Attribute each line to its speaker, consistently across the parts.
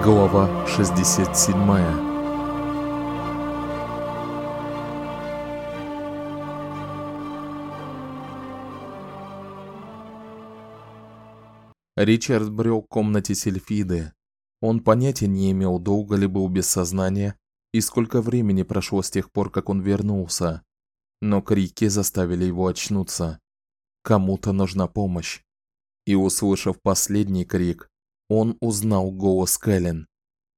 Speaker 1: Глава 67. Ричард брел к комнате Сильфиды. Он понятия не имел, долго ли был без сознания и сколько времени прошло с тех пор, как он вернулся. Но крики заставили его очнуться. Кому-то нужна помощь. И, услышав последний крик, он узнал голос Кэлен.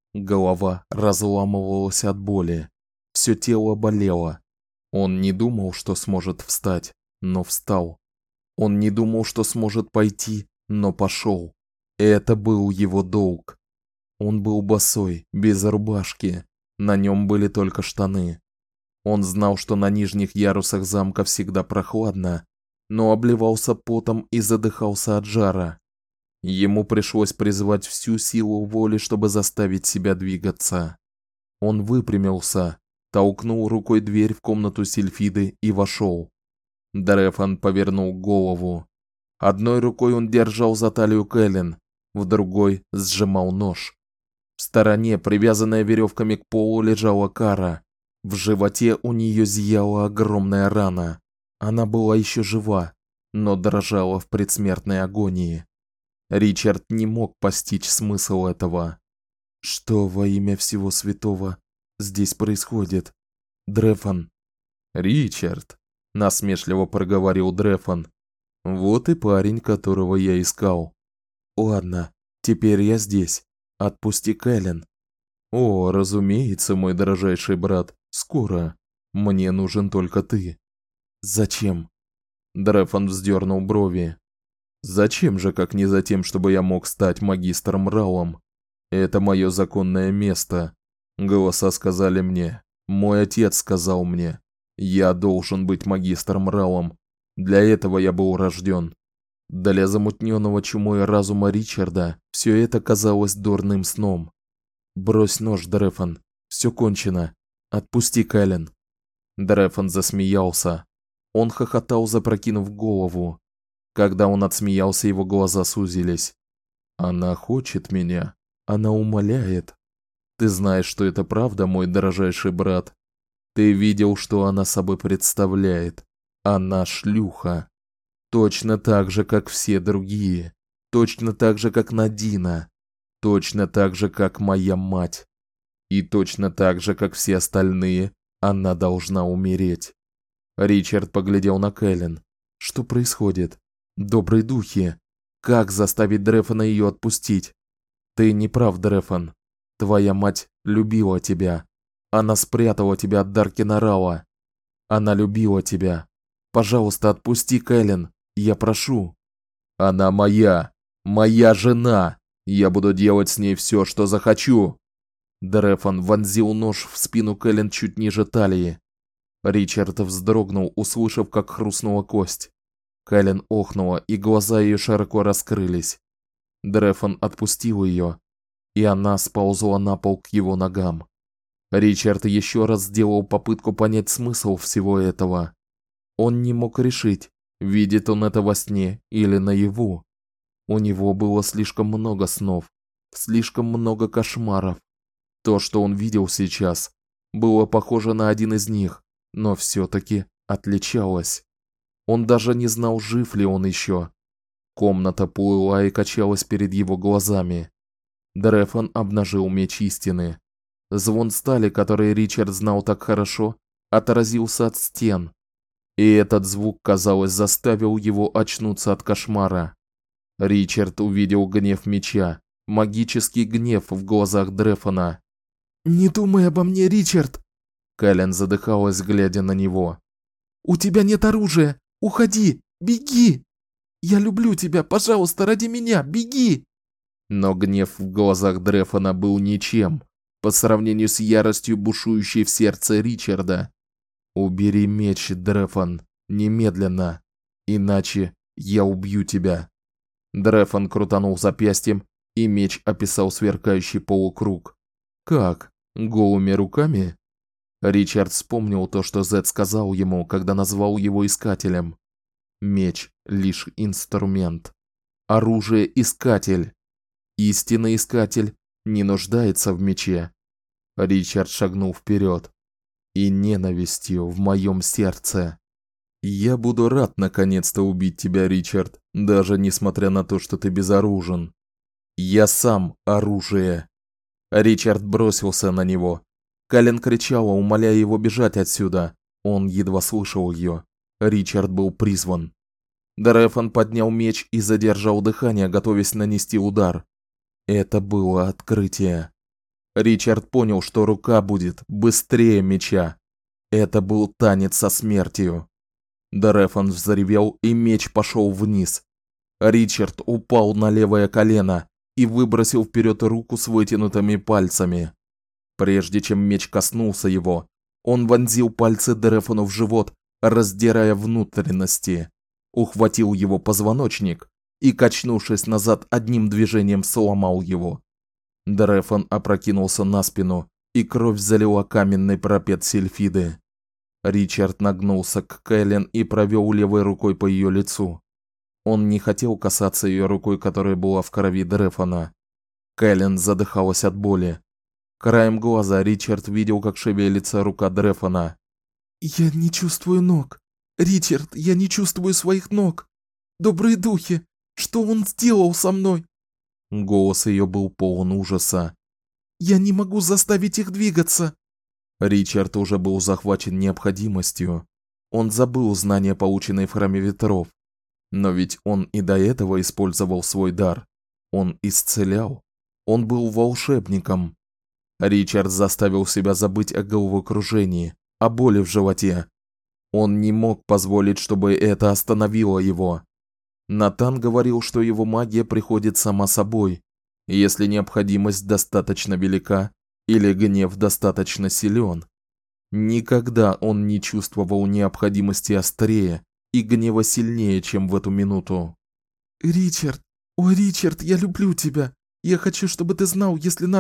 Speaker 1: Голова разламывалась от боли, всё тело болело. Он не думал, что сможет встать, но встал. Он не думал, что сможет пойти, но пошёл. Это был его долг. Он был босой, без рубашки, на нём были только штаны. Он знал, что на нижних ярусах замка всегда прохладно, но обливался потом и задыхался от жара. Ему пришлось призвать всю силу воли, чтобы заставить себя двигаться. Он выпрямился, толкнул рукой дверь в комнату Сильфиды и вошёл. Дрефон повернул голову. Одной рукой он держал за талию Кэлен, в другой сжимал нож. В стороне, привязанная верёвками к полу, лежала Кара. В животе у неё зияла огромная рана. Она была ещё жива, но дрожала в предсмертной агонии. Ричард не мог постичь смысл этого. Что во имя всего святого здесь происходит? Дрефон. Ричард, насмешливо проговорил Дрефон. Вот и парень, которого я искал. Ладно, теперь я здесь. Отпусти Кэлен. О, разумеется, мой дорожайший брат, скоро. Мне нужен только ты. Зачем? Дрефон вздернул брови. Зачем же, как не за тем, чтобы я мог стать магистром Раулом? Это моё законное место. Голоса сказали мне, мой отец сказал мне, я должен быть магистром Раулом. Для этого я был рождён. Для замутнённого чумой разума Ричарда всё это казалось дурным сном. Брось нож, Дрефон. Всё кончено. Отпусти Кэлен. Дрефон засмеялся. Он хохотал, запрокинув голову. Когда он отсмеялся, его глаза сузились. Она хочет меня, она умоляет. Ты знаешь, что это правда, мой дорожайший брат. Ты видел, что она собой представляет. Она шлюха. Точно так же, как все другие. Точно так же, как Надина. Точно так же, как моя мать. И точно так же, как все остальные, она должна умереть. Ричард поглядел на Кэлен. Что происходит? Добрые духи, как заставить Дрефона её отпустить? Ты не прав, Дрефон. Твоя мать любила тебя. Она спрятала тебя от Даркина Рауа. Она любила тебя. Пожалуйста, отпусти Кэлен, я прошу. Она моя жена. Я буду делать с ней всё, что захочу. Дрефон вонзил нож в спину Кэлен чуть ниже талии. Ричард вздрогнул, услышав, как хрустнула кость. Кэлен охнула, и глаза её широко раскрылись. Дрефон отпустил её, и она сползла на пол к его ногам. Ричард ещё раз сделал попытку понять смысл всего этого. Он не мог решить, видит он это во сне или наяву. У него было слишком много снов, слишком много кошмаров. То, что он видел сейчас, было похоже на один из них, но всё-таки отличалось. Он даже не знал, жив ли он ещё. Комната плыла и качалась перед его глазами. Дрефон обнажил меч истины. Звон стали, который Ричард знал так хорошо, отразился от стен. И этот звук, казалось, заставил его очнуться от кошмара. Ричард увидел гнев меча, магический гнев в глазах Дрефона. "Не думай обо мне, Ричард", Кэлен задыхалась, глядя на него. "У тебя нет оружия. Уходи, беги! Я люблю тебя, пожалуйста, ради меня, беги!" Но гнев в глазах Дрефона был ничем по сравнению с яростью, бушующей в сердце Ричарда. "Убери меч, Дрефон, немедленно, иначе я убью тебя". Дрефон крутанул запястьем, и меч описал сверкающий полукруг. "Как? Голыми руками?" Ричард вспомнил то, что Зед сказал ему, когда назвал его искателем. Меч лишь инструмент. Оружие искатель. Истинный искатель не нуждается в мече. Ричард шагнул вперед. И ненавистью в моем сердце. Я буду рад наконец-то убить тебя, Ричард, даже несмотря на то, что ты безоружен. Я сам оружие. Ричард бросился на него. Кэлен кричала, умоляя его бежать отсюда. Он едва слышал ее. Ричард был призван. Дрефон поднял меч и задержал дыхание, готовясь нанести удар. Это было открытие. Ричард понял, что рука будет быстрее меча. Это был танец со смертью. Дрефон взревел, и меч пошел вниз. Ричард упал на левое колено и выбросил вперед руку с вытянутыми пальцами. Прежде чем меч коснулся его, он вонзил пальцы Дрефону в живот, раздирая внутренности, ухватил его позвоночник и, качнувшись назад, одним движением сломал его. Дрефон опрокинулся на спину, и кровь залила каменный парапет Сильфиды. Ричард нагнулся к Кэлен и провел левой рукой по ее лицу. Он не хотел касаться ее рукой, которая была в крови Дрефона. Кэлен задыхалась от боли. Краем глаза Ричард видел, как шевелится рука Дрефона.
Speaker 2: «Я не чувствую ног. Ричард, я не чувствую своих ног. Добрые духи, что он сделал со мной?»
Speaker 1: Голос ее был полон ужаса.
Speaker 2: «Я не могу заставить их двигаться».
Speaker 1: Ричард уже был захвачен необходимостью. Он забыл знания, полученные в Храме Ветров. Но ведь он и до этого использовал свой дар. Он исцелял. Он был волшебником. Ричард заставил себя забыть о головокружении, о боли в животе. Он не мог позволить, чтобы это остановило его. Натан говорил, что его магия приходит сама собой, если необходимость достаточно велика или гнев достаточно силен. Никогда он не чувствовал необходимости острее и гнева сильнее, чем в эту минуту.
Speaker 2: «Ричард, о, Ричард, я люблю тебя. Я хочу, чтобы ты знал,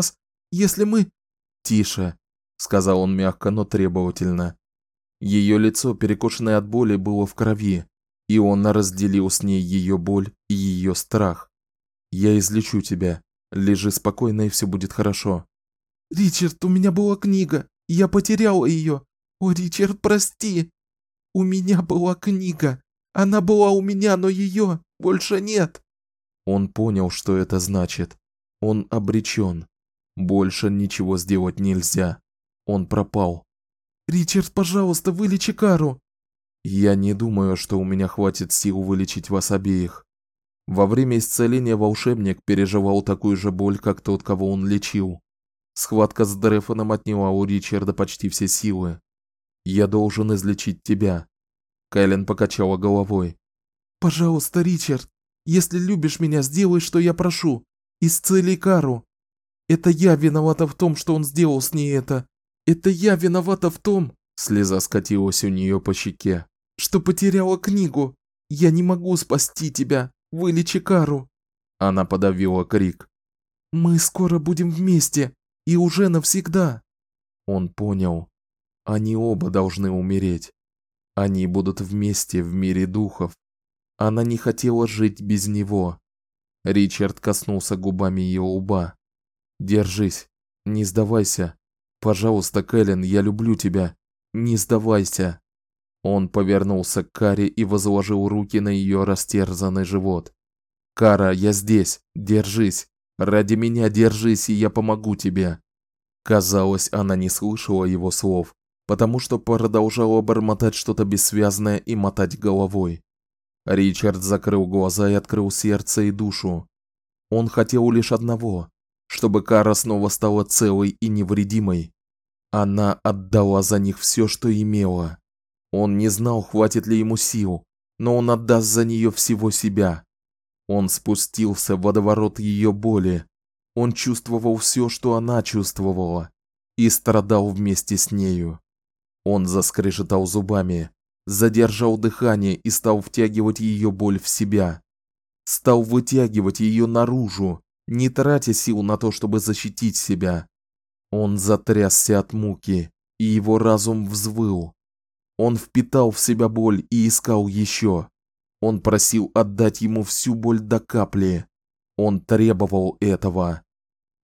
Speaker 2: если мы...»
Speaker 1: «Тише», — сказал он мягко, но требовательно. Ее лицо, перекошенное от боли, было в крови, и он разделил с ней ее боль и ее страх. «Я излечу тебя. Лежи спокойно, и все будет хорошо».
Speaker 2: «Ричард, у меня была книга, я потеряла ее. О, Ричард, прости. У меня была книга. Она была у меня, но ее больше нет».
Speaker 1: Он понял, что это значит. Он обречен. Больше ничего сделать нельзя. Он пропал.
Speaker 2: «Ричард, пожалуйста, вылечи Кару».
Speaker 1: Я не думаю, что у меня хватит сил вылечить вас обеих. Во время исцеления волшебник переживал такую же боль, как тот, кого он лечил. Схватка с Дрефоном отняла у Ричарда почти все силы. Я должен излечить тебя. Кэлен покачала головой.
Speaker 2: «Пожалуйста, Ричард, если любишь меня, сделай, что я прошу. Исцели Кару. Это я виновата в том, что он сделал с ней это. Это я виновата в том...»
Speaker 1: Слеза скатилась у нее по щеке.
Speaker 2: «Что потеряла книгу. Я не могу спасти тебя. Вылечи Кару».
Speaker 1: Она подавила крик.
Speaker 2: «Мы скоро будем вместе. И уже навсегда».
Speaker 1: Он понял. Они оба должны умереть. Они будут вместе в мире духов. Она не хотела жить без него. Ричард коснулся губами ее лба. «Держись. Не сдавайся. Пожалуйста, Кэлен, я люблю тебя. Не сдавайся». Он повернулся к Каре и возложил руки на ее растерзанный живот. «Кара, я здесь. Держись. Ради меня держись, и я помогу тебе». Казалось, она не слышала его слов, потому что продолжала бормотать что-то бессвязное и мотать головой. Ричард закрыл глаза и открыл сердце и душу. Он хотел лишь одного, чтобы Кара снова стала целой и невредимой. Она отдала за них все, что имела. Он не знал, хватит ли ему сил, но он отдаст за нее всего себя. Он спустился в водоворот ее боли. Он чувствовал все, что она чувствовала, и страдал вместе с нею. Он заскрежетал зубами, задержал дыхание и стал втягивать ее боль в себя. Стал вытягивать ее наружу, не тратя сил на то, чтобы защитить себя. Он затрясся от муки, и его разум взвыл. Он впитал в себя боль и искал еще. Он просил отдать ему всю боль до капли. Он требовал этого.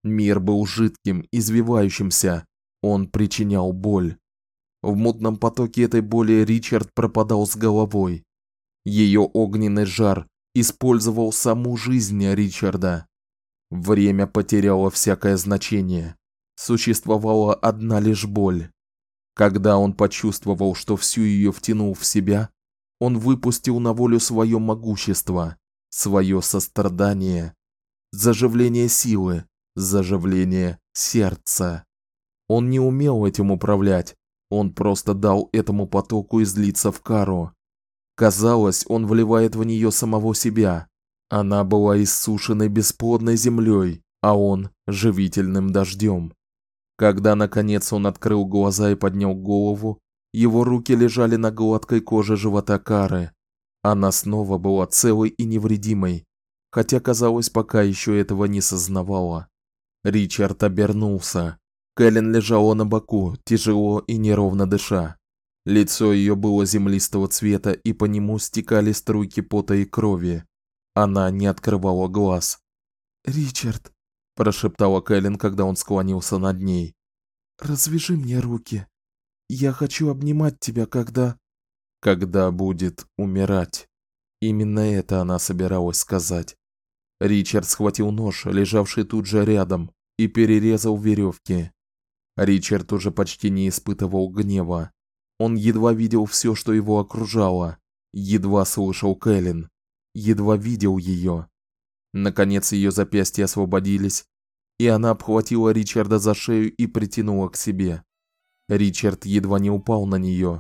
Speaker 1: Мир был жидким, извивающимся. Он причинял боль. В мутном потоке этой боли Ричард пропадал с головой. Ее огненный жар использовал саму жизнь Ричарда. Время потеряло всякое значение. Существовала одна лишь боль. Когда он почувствовал, что всю ее втянул в себя, он выпустил на волю свое могущество, свое сострадание, заживление силы, заживление сердца. Он не умел этим управлять, он просто дал этому потоку излиться в Кару. Казалось, он вливает в нее самого себя. Она была иссушенной бесплодной землей, а он живительным дождем. Когда наконец он открыл глаза и поднял голову, его руки лежали на гладкой коже живота Кары. Она снова была целой и невредимой, хотя, казалось, пока еще этого не сознавала. Ричард обернулся. Кэлен лежала на боку, тяжело и неровно дыша. Лицо ее было землистого цвета, и по нему стекали струйки пота и крови. Она не открывала глаз.
Speaker 2: «Ричард», –
Speaker 1: прошептала Кэлен, когда он склонился над ней.
Speaker 2: «Развяжи мне руки. Я хочу обнимать тебя,
Speaker 1: когда будет умирать». Именно это она собиралась сказать. Ричард схватил нож, лежавший тут же рядом, и перерезал веревки. Ричард уже почти не испытывал гнева. Он едва видел все, что его окружало, едва слышал Кэлен, едва видел ее. Наконец ее запястья освободились, и она обхватила Ричарда за шею и притянула к себе. Ричард едва не упал на нее.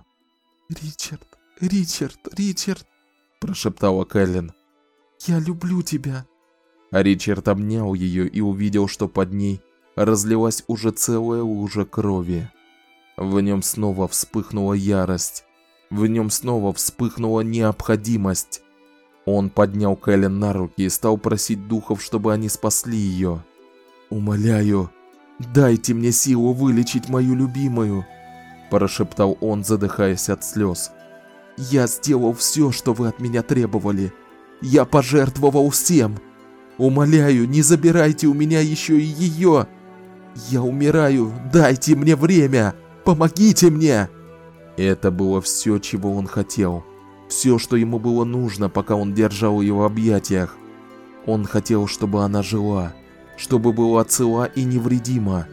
Speaker 2: Ричард,
Speaker 1: прошептала Кэлен.
Speaker 2: Я люблю тебя.
Speaker 1: А Ричард обнял ее и увидел, что под ней разлилась уже целая лужа крови. В нем снова вспыхнула ярость. В нем снова вспыхнула необходимость. Он поднял Кэлен на руки и стал просить духов, чтобы они спасли ее.
Speaker 2: «Умоляю, дайте мне силу вылечить мою любимую»,
Speaker 1: – прошептал он, задыхаясь от слез.
Speaker 2: «Я сделал все, что вы от меня требовали. Я пожертвовал всем. Умоляю, не забирайте у меня еще и ее. Я умираю, дайте мне время. Помогите мне!»
Speaker 1: Это было все, чего он хотел. Все, что ему было нужно, пока он держал ее в объятиях. Он хотел, чтобы она жила, чтобы была цела и невредима.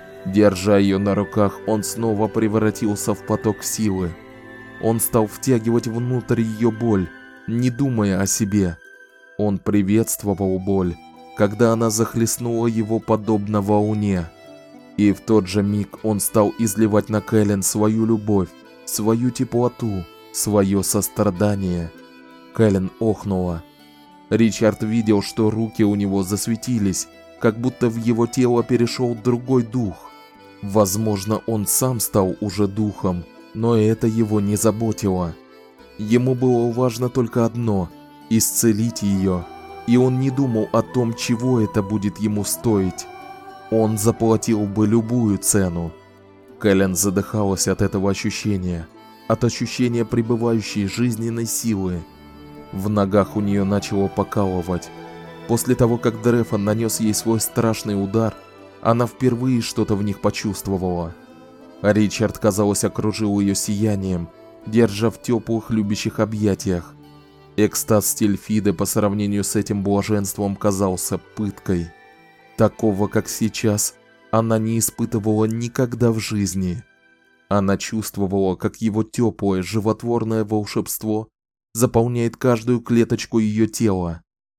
Speaker 1: Держа ее на руках, он снова превратился в поток силы. Он стал втягивать внутрь ее боль, не думая о себе. Он приветствовал боль, когда она захлестнула его подобно волне. И в тот же миг он стал изливать на Кэлен свою любовь, свою теплоту, свое сострадание. Кэлен охнула. Ричард видел, что руки у него засветились, как будто в его тело перешел другой дух. Возможно, он сам стал уже духом, но это его не заботило. Ему было важно только одно – исцелить ее, и он не думал о том, чего это будет ему стоить. Он заплатил бы любую цену. Кэлен задыхалась от этого ощущения, от ощущения пребывающей жизненной силы. В ногах у нее начало покалывать. После того, как Дрефон нанес ей свой страшный удар, она впервые что-то в них почувствовала. Ричард, казалось, окружил ее сиянием, держа в теплых любящих объятиях. Экстаз Стильфиды по сравнению с этим блаженством казался пыткой. Такого, как сейчас, она не испытывала никогда в жизни. Она чувствовала, как его теплое, животворное волшебство заполняет каждую клеточку ее тела.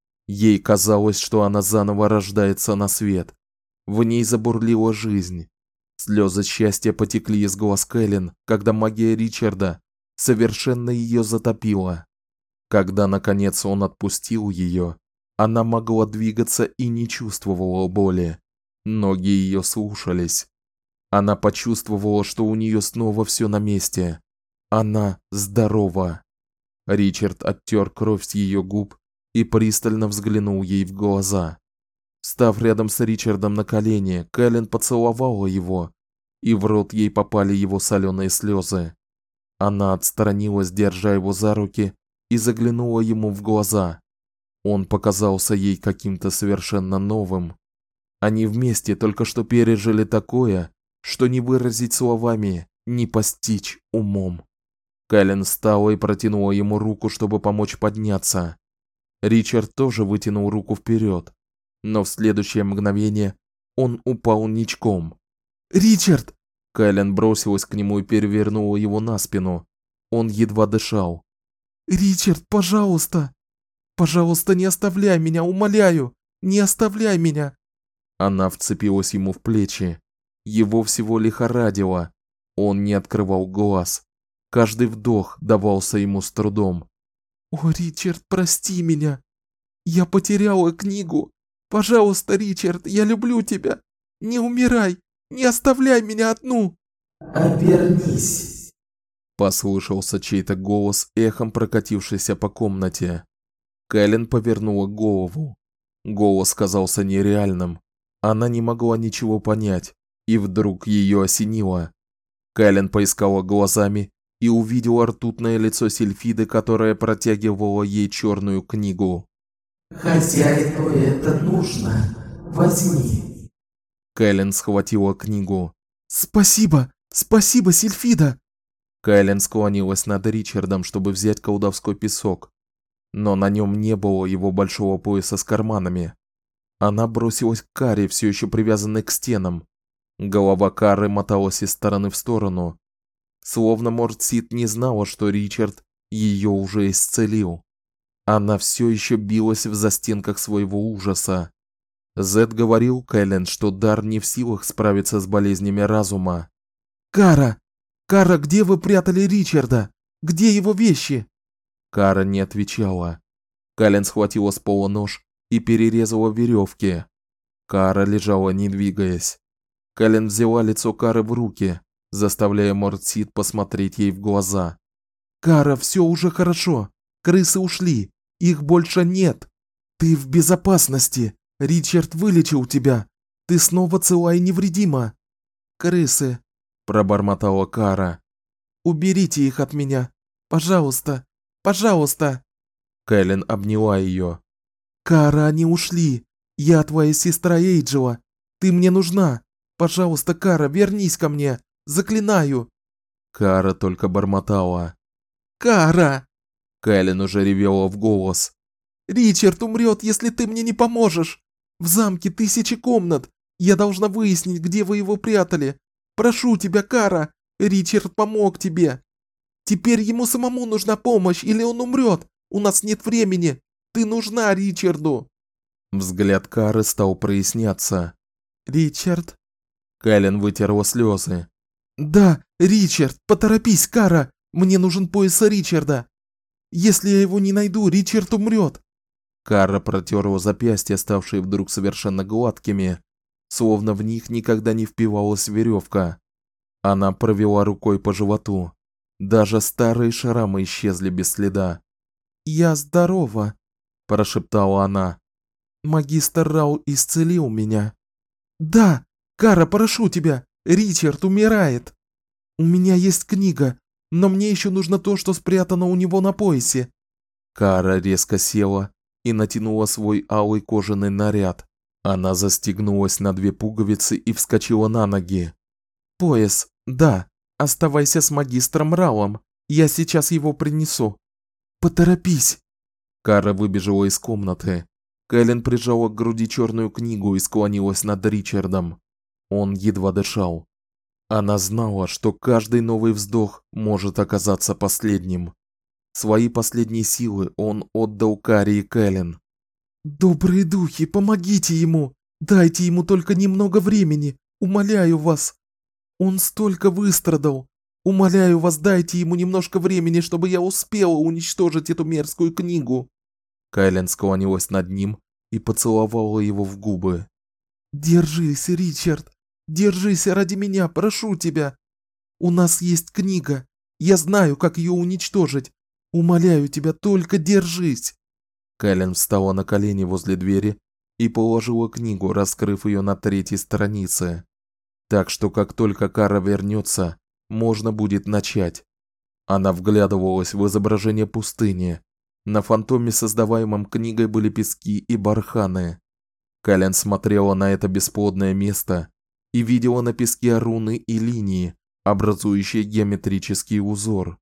Speaker 1: Ей казалось, что она заново рождается на свет. В ней забурлила жизнь. Слезы счастья потекли из глаз Кэлен, когда магия Ричарда совершенно ее затопила. Когда, наконец, он отпустил ее, она могла двигаться и не чувствовала боли. Ноги ее слушались. Она почувствовала, что у нее снова все на месте. Она здорова. Ричард оттер кровь с ее губ и пристально взглянул ей в глаза. Став рядом с Ричардом на колени, Кэлен поцеловала его, и в рот ей попали его соленые слезы. Она отстранилась, держа его за руки, и заглянула ему в глаза. Он показался ей каким-то совершенно новым. Они вместе только что пережили такое, что не выразить словами, не постичь умом. Кэлен встала и протянула ему руку, чтобы помочь подняться. Ричард тоже вытянул руку вперед, но в следующее мгновение он упал ничком.
Speaker 2: «Ричард!»
Speaker 1: Кэлен бросилась к нему и перевернула его на спину. Он едва дышал.
Speaker 2: «Ричард, пожалуйста! Пожалуйста, не оставляй меня, умоляю! Не оставляй меня!»
Speaker 1: Она вцепилась ему в плечи. Его всего лихорадило. Он не открывал глаз. Каждый вдох давался ему с трудом.
Speaker 2: «О, Ричард, прости меня! Я потеряла книгу! Пожалуйста, Ричард, я люблю тебя! Не умирай! Не оставляй меня одну!»
Speaker 3: «Обернись!»
Speaker 1: Послышался чей-то голос, эхом прокатившийся по комнате. Кэлен повернула голову. Голос казался нереальным. Она не могла ничего понять, и вдруг ее осенило. Кэлен поискала глазами и увидела ртутное лицо Сильфиды, которая протягивала ей черную книгу.
Speaker 3: «Хозяину это нужно. Возьми!»
Speaker 1: Кэлен схватила книгу.
Speaker 2: «Спасибо! Спасибо, Сильфида!»
Speaker 1: Кэлен склонилась над Ричардом, чтобы взять колдовской песок, но на нем не было его большого пояса с карманами. Она бросилась к Каре, все еще привязанной к стенам. Голова Кары моталась из стороны в сторону, словно Мортсид не знала, что Ричард ее уже исцелил. Она все еще билась в застенках своего ужаса. Зед говорил Кэлен, что дар не в силах справиться с болезнями разума.
Speaker 2: «Кара! Кара, где вы прятали Ричарда? Где его вещи?»
Speaker 1: Кара не отвечала. Кэлен схватила с пола нож и перерезала веревки. Кара лежала, не двигаясь. Кэлен взяла лицо Кары в руки, заставляя Мортсид посмотреть ей в глаза.
Speaker 2: «Кара, все уже хорошо. Крысы ушли. Их больше нет. Ты в безопасности. Ричард вылечил тебя. Ты снова цела и невредима. Крысы», пробормотала Кара. «Уберите их от меня. Пожалуйста. Пожалуйста».
Speaker 1: Кэлен обняла ее.
Speaker 2: «Кара, они ушли. Я твоя сестра Эйджела. Ты мне нужна. Пожалуйста, Кара, вернись ко мне. Заклинаю».
Speaker 1: Кара только бормотала.
Speaker 2: «Кара!»
Speaker 1: Кэлен уже ревела в голос.
Speaker 2: «Ричард умрет, если ты мне не поможешь. В замке 1000 комнат. Я должна выяснить, где вы его прятали. Прошу тебя, Кара. Ричард помог тебе. Теперь ему самому нужна помощь, или он умрет. У нас нет времени. Ты нужна Ричарду».
Speaker 1: Взгляд Кары стал проясняться.
Speaker 2: «Ричард?»
Speaker 1: Кэлен вытерла слезы.
Speaker 2: «Да, Ричард, поторопись, Кара. Мне нужен пояс Ричарда. Если я его не найду, Ричард умрет».
Speaker 1: Кара протерла запястья, ставшие вдруг совершенно гладкими, словно в них никогда не впивалась веревка. Она провела рукой по животу. Даже старые шрамы исчезли без следа.
Speaker 2: «Я здорова», – прошептала она. «Магистр Рау исцелил меня». «Да, Кара, прошу тебя, Ричард умирает. У меня есть книга, но мне еще нужно то, что спрятано у него на поясе».
Speaker 1: Кара резко села и натянула свой алый кожаный наряд. Она застегнулась на 2 пуговицы и вскочила на ноги.
Speaker 2: «Пояс, да, оставайся с магистром Раулом, я сейчас его принесу. Поторопись».
Speaker 1: Кара выбежала из комнаты. Кэлен прижала к груди черную книгу и склонилась над Ричардом. Он едва дышал. Она знала, что каждый новый вздох может оказаться последним. Свои последние силы он отдал Каре и Кэлен.
Speaker 2: «Добрые духи, помогите ему! Дайте ему только немного времени, умоляю вас! Он столько выстрадал! Умоляю вас, дайте ему немножко времени, чтобы я успела уничтожить эту мерзкую книгу!»
Speaker 1: Кэлен склонилась над ним и поцеловала его в губы.
Speaker 2: «Держись, Ричард! Держись ради меня, прошу тебя! У нас есть книга, я знаю, как ее уничтожить! Умоляю тебя, только держись!»
Speaker 1: Кэлен встала на колени возле двери и положила книгу, раскрыв ее на 3-й странице. Так что как только Кара вернется, можно будет начать. Она вглядывалась в изображение пустыни. На фантоме, создаваемом книгой, были пески и барханы. Кэлен смотрела на это бесплодное место и видела на песке руны и линии, образующие геометрический узор.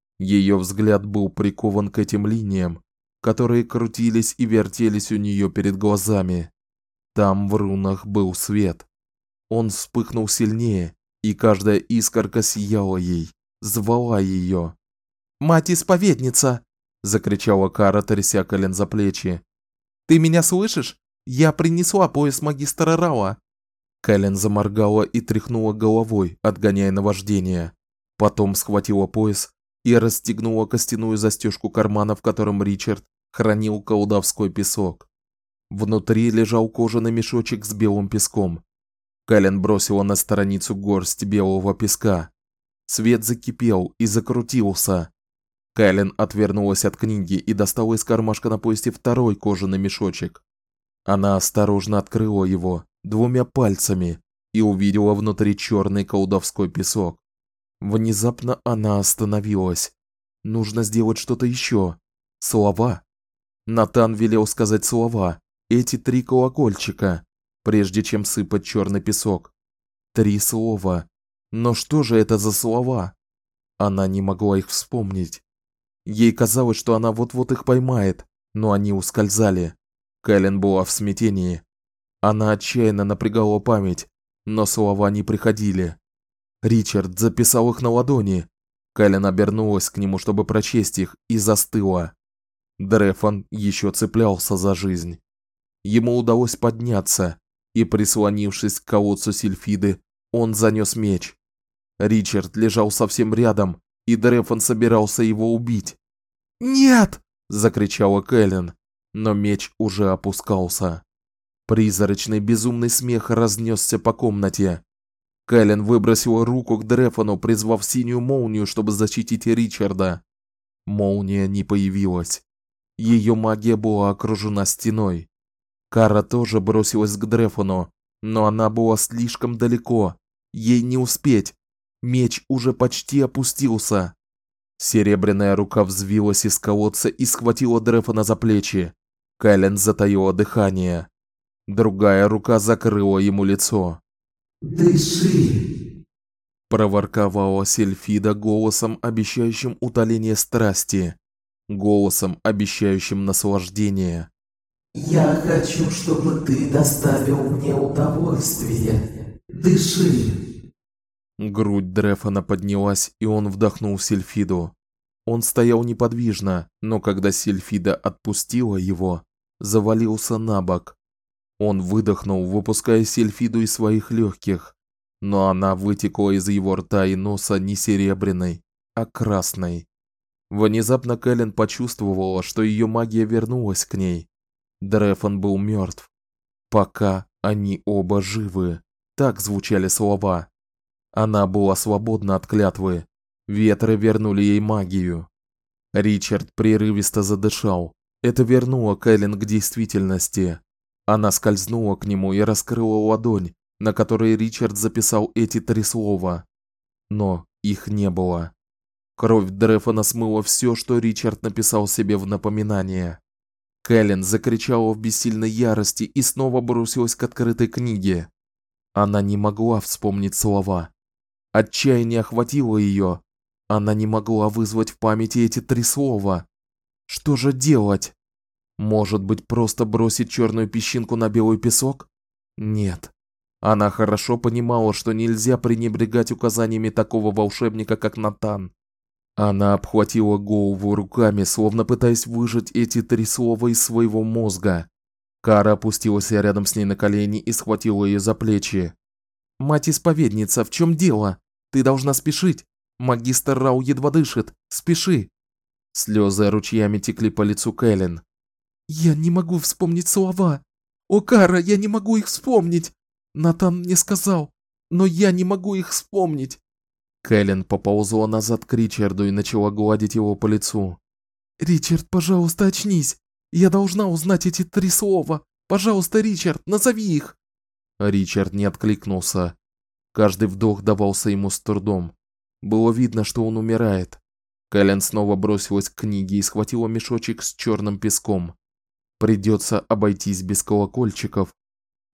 Speaker 1: Её взгляд был прикован к этим линиям, которые крутились и вертелись у неё перед глазами. Там в рунах был свет. Он вспыхнул сильнее, и каждая искорка сияла ей, звала её.
Speaker 2: «Мать-исповедница!» – закричала Кара, тряся Кэлен за плечи. «Ты меня слышишь? Я принесла пояс магистра Рауа!»
Speaker 1: Кэлен заморгала и тряхнула головой, отгоняя наваждение. Потом схватила пояс и расстегнула костяную застежку кармана, в котором Ричард хранил колдовской песок. Внутри лежал кожаный мешочек с белым песком. Кэлен бросила на страницу горсть белого песка. Свет закипел и закрутился. Кэлен отвернулась от книги и достала из кармашка на поясе второй кожаный мешочек. Она осторожно открыла его 2 пальцами и увидела внутри чёрный колдовской песок. Внезапно она остановилась. Нужно сделать что-то ещё. Слова. Натан велел сказать слова. Эти 3 колокольчика, прежде чем сыпать чёрный песок. 3 слова. Но что же это за слова? Она не могла их вспомнить. Ей казалось, что она вот-вот их поймает, но они ускользали. Кэлен была в смятении. Она отчаянно напрягала память, но слова не приходили. Ричард записал их на ладони. Кэлен обернулась к нему, чтобы прочесть их, и застыла. Дрефон ещё цеплялся за жизнь. Ему удалось подняться, и, прислонившись к колодцу Сильфиды, он занёс меч. Ричард лежал совсем рядом, и Дрефон собирался его убить.
Speaker 2: «Нет!» –
Speaker 1: закричала Кэлен, но меч уже опускался. Призрачный безумный смех разнесся по комнате. Кэлен выбросила руку к Дрефону, призвав синюю молнию, чтобы защитить Ричарда. Молния не появилась. Её магия была окружена стеной. Кара тоже бросилась к Дрефону, но она была слишком далеко. Ей не успеть. Меч уже почти опустился. Серебряная рука взвилась из колодца и схватила Дрефона за плечи. Кэлен затаила дыхание. Другая рука закрыла ему лицо.
Speaker 3: «Дыши!»
Speaker 1: – проворковала Сильфида голосом, обещающим утоление страсти, голосом, обещающим наслаждение.
Speaker 3: «Я хочу, чтобы ты доставил мне удовольствие. Дыши!»
Speaker 1: Грудь Дрефона поднялась, и он вдохнул Сильфиду. Он стоял неподвижно, но когда Сильфида отпустила его, завалился набок. Он выдохнул, выпуская Сильфиду из своих лёгких, но она вытекла из его рта и носа не серебряной, а красной. Внезапно Кэлен почувствовала, что её магия вернулась к ней. Дрефон был мёртв. Пока они оба живы. Так звучали слова. Она была свободна от клятвы. Ветры вернули ей магию. Ричард прерывисто задышал. Это вернуло Кэлен к действительности. Она скользнула к нему и раскрыла ладонь, на которой Ричард записал эти 3 слова. Но их не было. Кровь Дрефона смыла всё, что Ричард написал себе в напоминание. Кэлен закричала в бессильной ярости и снова бросилась к открытой книге. Она не могла вспомнить слова. Отчаяние охватило её. Она не могла вызвать в памяти эти 3 слова. Что же делать? Может быть, просто бросить чёрную песчинку на белый песок? Нет. Она хорошо понимала, что нельзя пренебрегать указаниями такого волшебника, как Натан. Она обхватила голову руками, словно пытаясь выжать эти 3 слова из своего мозга. Кара опустилась рядом с ней на колени и схватила её за плечи. «Мать-исповедница, в чём дело? Ты должна спешить. Магистр Рау едва дышит. Спеши!» Слёзы ручьями текли по лицу Кэлен. «Я не могу вспомнить слова. О, Кара, я не могу их вспомнить. Натан мне сказал, но я не могу их вспомнить». Кэлен поползла назад к Ричарду и начала гладить его по лицу. «Ричард, пожалуйста, очнись. Я должна узнать эти 3 слова. Пожалуйста, Ричард, назови их». Ричард не откликнулся. Каждый вдох давался ему с трудом. Было видно, что он умирает. Кэлен снова бросилась к книге и схватила мешочек с чёрным песком. Придётся обойтись без колокольчиков,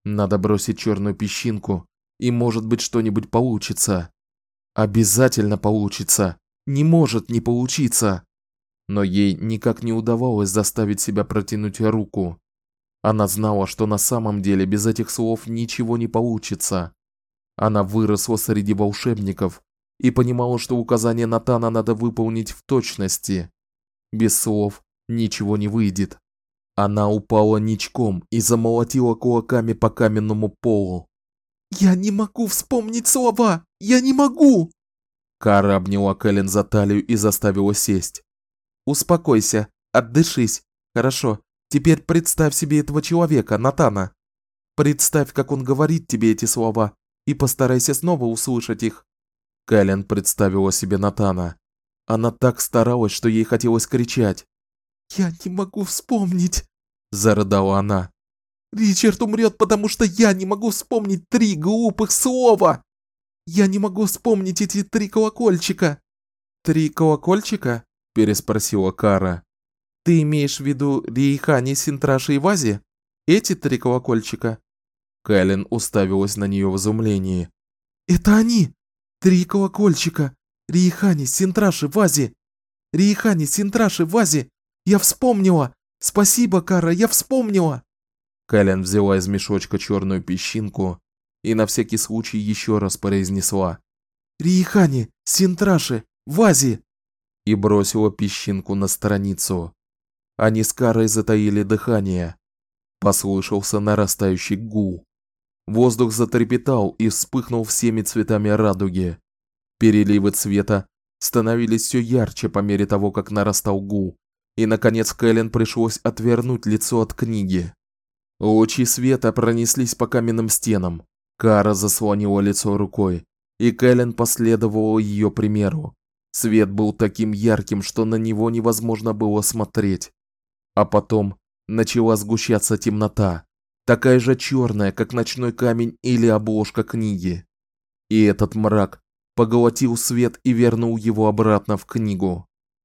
Speaker 2: Надо бросить черную песчинку, и может быть что-нибудь получится. Обязательно получится. Не может не получиться. Но ей никак не удавалось заставить себя протянуть руку. Она знала, что на самом деле без этих слов ничего не получится. Она выросла среди волшебников и понимала, что указания Натана надо выполнить в точности. Без слов ничего не выйдет. Она упала ничком и замолотила кулаками по каменному полу.
Speaker 3: «Я не могу вспомнить слова! Я не могу!»
Speaker 2: Кара обняла Кэлен за талию и заставила сесть. «Успокойся, отдышись. Хорошо, теперь представь себе этого человека, Натана. Представь, как он говорит тебе эти слова, и постарайся снова услышать их». Кэлен представила себе Натана. Она так старалась, что ей хотелось кричать.
Speaker 3: «Я не могу вспомнить!» –
Speaker 2: зарыдала она.
Speaker 3: «Ричард умрет, потому что я не могу вспомнить 3 глупых слова! Я не могу вспомнить эти 3 колокольчика!»
Speaker 2: «3 колокольчика?» – переспросила Кара. «Ты имеешь в виду Рейхани, Синтраши и Вази? Эти 3 колокольчика?» Кэлен уставилась на нее в изумлении.
Speaker 3: «Это они! 3 колокольчика! Рейхани, Синтраши, Вази! Рейхани, Синтраши, Вази! Я вспомнила! Спасибо, Кара, я вспомнила!»
Speaker 2: Кэлен взяла из мешочка черную песчинку и на всякий случай еще раз произнесла:
Speaker 3: «Рейхани, Синтраши, Вази!»
Speaker 2: и бросила песчинку на страницу. Они с Карой затаили дыхание. Послышался нарастающий гул. Воздух затрепетал и вспыхнул всеми цветами радуги. Переливы цвета становились все ярче по мере того, как нарастал гул, и наконец Кэлен пришлось отвернуть лицо от книги. Лучи света пронеслись по каменным стенам. Кара заслонила лицо рукой, и Кэлен последовала ее примеру. Свет был таким ярким, что на него невозможно было смотреть. А потом начала сгущаться темнота, такая же черная, как ночной камень или обложка книги. И этот мрак поглотил свет и вернул его обратно в книгу.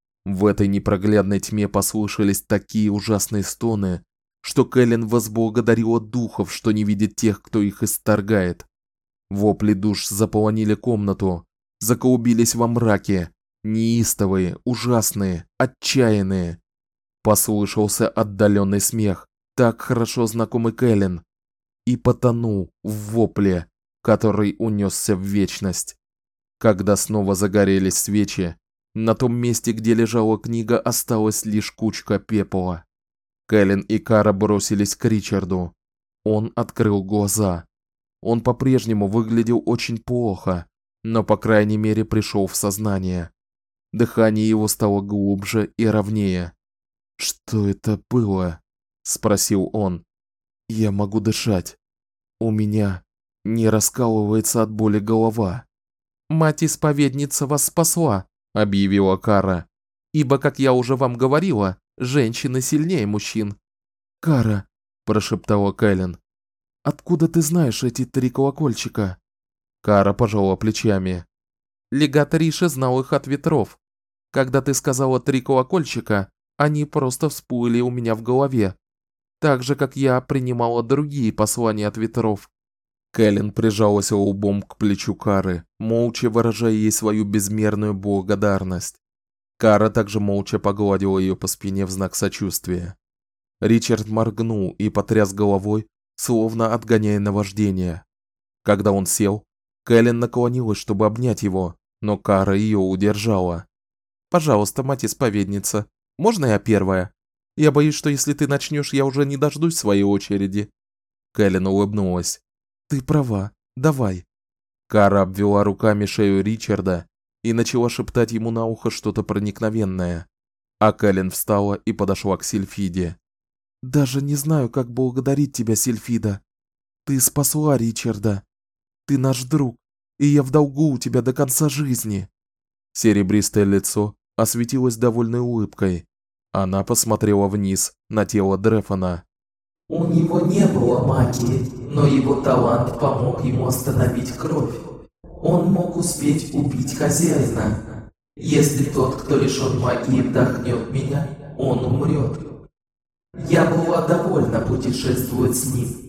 Speaker 2: В этой непроглядной тьме послышались такие ужасные стоны, что Кэлен возблагодарила духов, что не видит тех, кто их исторгает. Вопли душ заполонили комнату, заколубились во мраке, неистовые, ужасные, отчаянные. Послышался отдаленный смех, так хорошо знакомый Кэлен, и потонул в вопле, который унесся в вечность. Когда снова загорелись свечи, на том месте, где лежала книга, осталась лишь кучка пепла. Кэлен и Кара бросились к Ричарду. Он открыл глаза. Он по-прежнему выглядел очень плохо, но по крайней мере пришел в сознание. Дыхание его стало глубже и ровнее. «Что это было?» – спросил он. «Я могу дышать. У меня не раскалывается от боли голова».
Speaker 3: «Мать-исповедница вас спасла», – объявила Кара. «Ибо, как я уже вам говорила, женщины сильнее мужчин».
Speaker 2: «Кара», – прошептала Кэлен, – «откуда ты знаешь эти 3 колокольчика?» Кара пожала плечами.
Speaker 3: «Легат Риша знал их от ветров. Когда ты сказала 3 колокольчика, они просто всплыли у меня в голове, так же, как я принимала другие послания от ветров».
Speaker 2: Кэлен прижалась лбом к плечу Кары, молча выражая ей свою безмерную благодарность. Кара также молча погладила ее по спине в знак сочувствия. Ричард моргнул и потряс головой, словно отгоняя наваждение. Когда он сел, Кэлен наклонилась, чтобы обнять его, но Кара ее удержала.
Speaker 3: «Пожалуйста, мать-исповедница, можно я первая? Я боюсь, что если ты начнешь, я уже не дождусь своей очереди».
Speaker 2: Кэлен улыбнулась. «Ты права, давай». Кара обвела руками шею Ричарда и начала шептать ему на ухо что-то проникновенное. А Кэлен встала и подошла к Сильфиде. «Даже не знаю, как благодарить тебя, Сильфида. Ты спасла Ричарда. Ты наш друг, и я в долгу у тебя до конца жизни». Серебристое лицо осветилось довольной улыбкой. Она посмотрела вниз на тело Дрефона.
Speaker 3: «У него не было магии, но его талант помог ему остановить кровь. Он мог успеть убить хозяина. Если тот, кто лишён магии, вдохнет меня, он умрет. Я была довольна путешествовать с ним.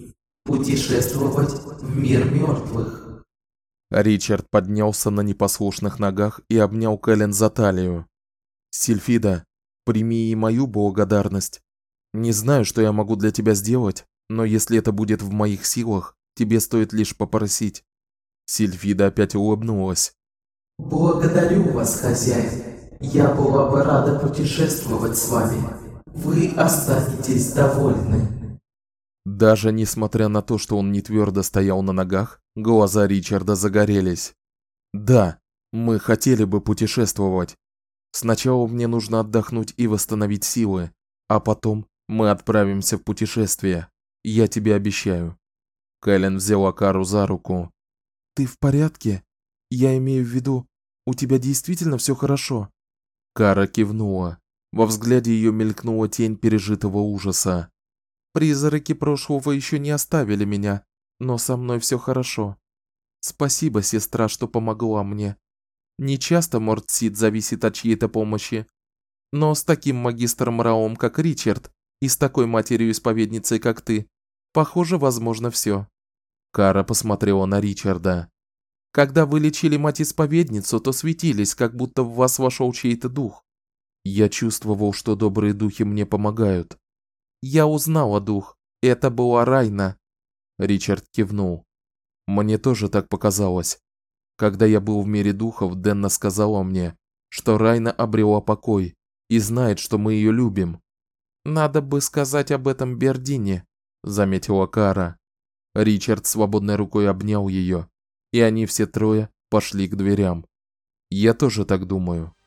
Speaker 3: путешествовать в мир мертвых.
Speaker 1: Ричард поднялся на непослушных ногах и обнял Кэлен за талию. Сильфида, прими и мою благодарность. Не знаю, что я могу для тебя сделать, но если это будет в моих силах, тебе стоит лишь попросить. Сильфида опять улыбнулась.
Speaker 3: Благодарю вас, хозяин. Я была бы рада путешествовать с вами. Вы останетесь довольны.
Speaker 1: Даже несмотря на то, что он не твердо стоял на ногах, глаза Ричарда загорелись. Да, мы хотели бы путешествовать. Сначала мне нужно отдохнуть и восстановить силы, а потом мы отправимся в путешествие. Я тебе обещаю. Кэлен взяла Кару за руку. Ты в порядке? Я имею в виду, у тебя действительно все хорошо? Кара кивнула. Во взгляде ее мелькнула тень пережитого ужаса. Призраки прошлого еще не оставили меня, но со мной все хорошо. Спасибо, сестра, что помогла мне. Не часто Мортсид зависит от чьей-то помощи, но с таким магистром Раом, как Ричард, и с такой матерью-исповедницей, как ты, похоже, возможно все. Кара посмотрела на Ричарда. Когда вы лечили мать-исповедницу, то светились, как будто в вас вошел чей-то дух. Я чувствовал, что добрые духи мне помогают. Я узнала дух. Это была Райна. Ричард кивнул. Мне тоже так показалось. Когда я был в мире духов, Денна сказала мне, что Райна обрела покой и знает, что мы ее любим. Надо бы сказать об этом Бердине, заметила Кара. Ричард свободной рукой обнял ее, и они все трое пошли к дверям. Я тоже так думаю.